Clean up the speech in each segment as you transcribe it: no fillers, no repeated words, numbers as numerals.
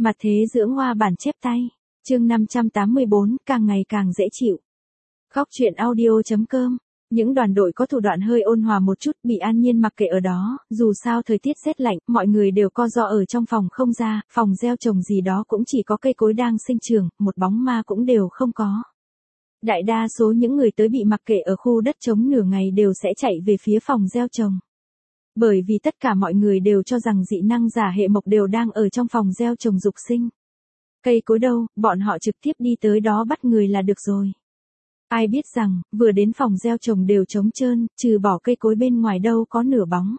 Mặt thế dưỡng hoa bản chép tay. Chương 584, càng ngày càng dễ chịu. Góc truyện audio.com. Những đoàn đội có thủ đoạn hơi ôn hòa một chút bị an nhiên mặc kệ ở đó, dù sao thời tiết rét lạnh, mọi người đều co ro ở trong phòng không ra, phòng gieo trồng gì đó cũng chỉ có cây cối đang sinh trưởng, một bóng ma cũng đều không có. Đại đa số những người tới bị mặc kệ ở khu đất trống nửa ngày đều sẽ chạy về phía phòng gieo trồng. Bởi vì tất cả mọi người đều cho rằng dị năng giả hệ mộc đều đang ở trong phòng gieo trồng dục sinh. Cây cối đâu, bọn họ trực tiếp đi tới đó bắt người là được rồi. Ai biết rằng, vừa đến phòng gieo trồng đều trống trơn, trừ bỏ cây cối bên ngoài đâu có nửa bóng.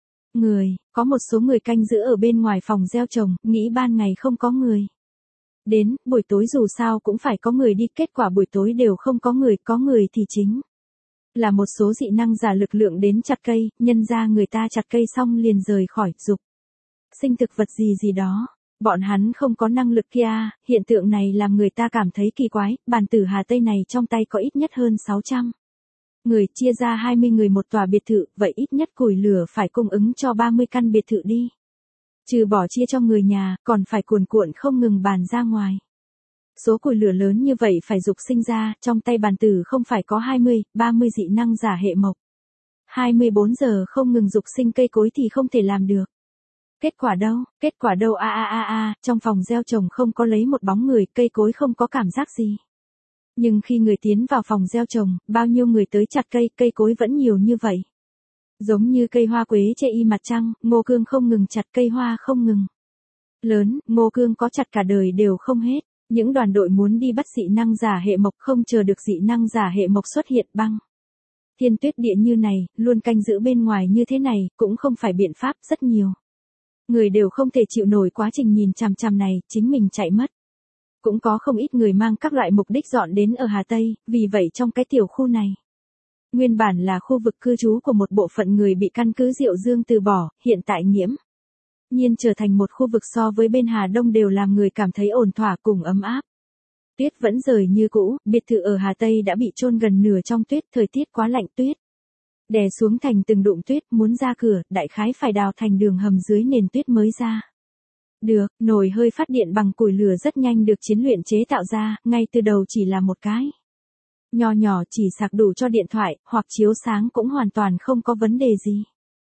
Có một số người canh giữ ở bên ngoài phòng gieo trồng, nghĩ ban ngày không có người. Đến, buổi tối dù sao cũng phải có người đi, kết quả buổi tối đều không có người thì chính là một số dị năng giả lực lượng đến chặt cây, nhân ra người ta chặt cây xong liền rời khỏi, dục sinh thực vật gì đó. Bọn hắn không có năng lực kia, hiện tượng này làm người ta cảm thấy kỳ quái, bàn tử Hà Tây này trong tay có ít nhất hơn 600 người, chia ra 20 người một tòa biệt thự, vậy ít nhất củi lửa phải cung ứng cho 30 căn biệt thự đi. Trừ bỏ chia cho người nhà, còn phải cuồn cuộn không ngừng bàn ra ngoài. Số củi lửa lớn như vậy phải dục sinh ra, trong tay bàn tử không phải có 20, 30 dị năng giả hệ mộc. 24 giờ không ngừng dục sinh cây cối thì không thể làm được. Kết quả đâu trong phòng gieo trồng không có lấy một bóng người, cây cối không có cảm giác gì. Nhưng khi người tiến vào phòng gieo trồng, bao nhiêu người tới chặt cây cối vẫn nhiều như vậy. Giống như cây hoa quế che y mặt trăng, Ngô Cương không ngừng chặt cây hoa không ngừng lớn, Ngô Cương có chặt cả đời đều không hết. Những đoàn đội muốn đi bắt dị năng giả hệ mộc không chờ được dị năng giả hệ mộc xuất hiện băng. Thiên tuyết địa như này, luôn canh giữ bên ngoài như thế này, cũng không phải biện pháp, rất nhiều người đều không thể chịu nổi quá trình nhìn chằm chằm này, chính mình chạy mất. Cũng có không ít người mang các loại mục đích dọn đến ở Hà Tây, vì vậy trong cái tiểu khu này, nguyên bản là khu vực cư trú của một bộ phận người bị căn cứ Diệu Dương từ bỏ, hiện tại nghiễm nhiên trở thành một khu vực so với bên Hà Đông đều làm người cảm thấy ổn thỏa cùng ấm áp. Tuyết vẫn rời như cũ, biệt thự ở Hà Tây đã bị chôn gần nửa trong tuyết, thời tiết quá lạnh, tuyết đè xuống thành từng đụng tuyết, muốn ra cửa, đại khái phải đào thành đường hầm dưới nền tuyết mới ra được. Nồi hơi phát điện bằng củi lửa rất nhanh được chiến luyện chế tạo ra, ngay từ đầu chỉ là một cái nho nhỏ chỉ sạc đủ cho điện thoại, hoặc chiếu sáng cũng hoàn toàn không có vấn đề gì.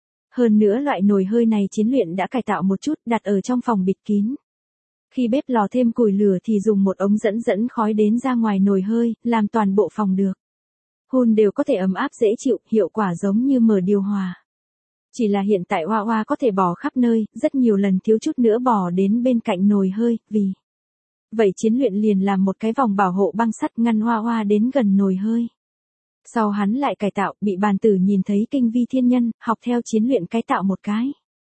Hơn nữa loại nồi hơi này chiến luyện đã cải tạo một chút, đặt ở trong phòng bịt kín. Khi bếp lò thêm củi lửa thì dùng một ống dẫn khói đến ra ngoài nồi hơi, làm toàn bộ phòng được hun đều có thể ấm áp dễ chịu, hiệu quả giống như mở điều hòa. Chỉ là hiện tại Hoa Hoa có thể bò khắp nơi, rất nhiều lần thiếu chút nữa bò đến bên cạnh nồi hơi, vì vậy chiến luyện liền làm một cái vòng bảo hộ băng sắt ngăn Hoa Hoa đến gần nồi hơi. Sau hắn lại cải tạo, bị bàn tử nhìn thấy kinh vi thiên nhân, học theo chiến luyện cải tạo một cái.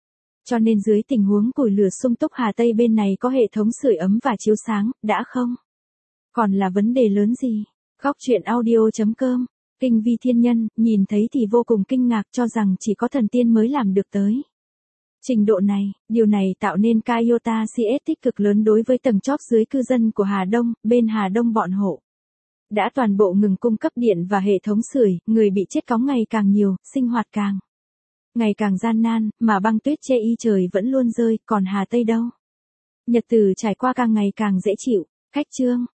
Cho nên dưới tình huống củi lửa sung túc Hà Tây bên này có hệ thống sưởi ấm và chiếu sáng, đã không còn là vấn đề lớn gì. Góc truyện audio.com. Kinh vi thiên nhân, nhìn thấy thì vô cùng kinh ngạc, cho rằng chỉ có thần tiên mới làm được tới trình độ này. Điều này tạo nên ca iota CS tích cực lớn đối với tầng chóp dưới cư dân của Hà Đông. Bên Hà Đông bọn hộ đã toàn bộ ngừng cung cấp điện và hệ thống sưởi, người bị chết cóng ngày càng nhiều, sinh hoạt càng ngày càng gian nan, mà băng tuyết che y trời vẫn luôn rơi, còn Hà Tây đâu? Nhật tử trải qua càng ngày càng dễ chịu. Khách trương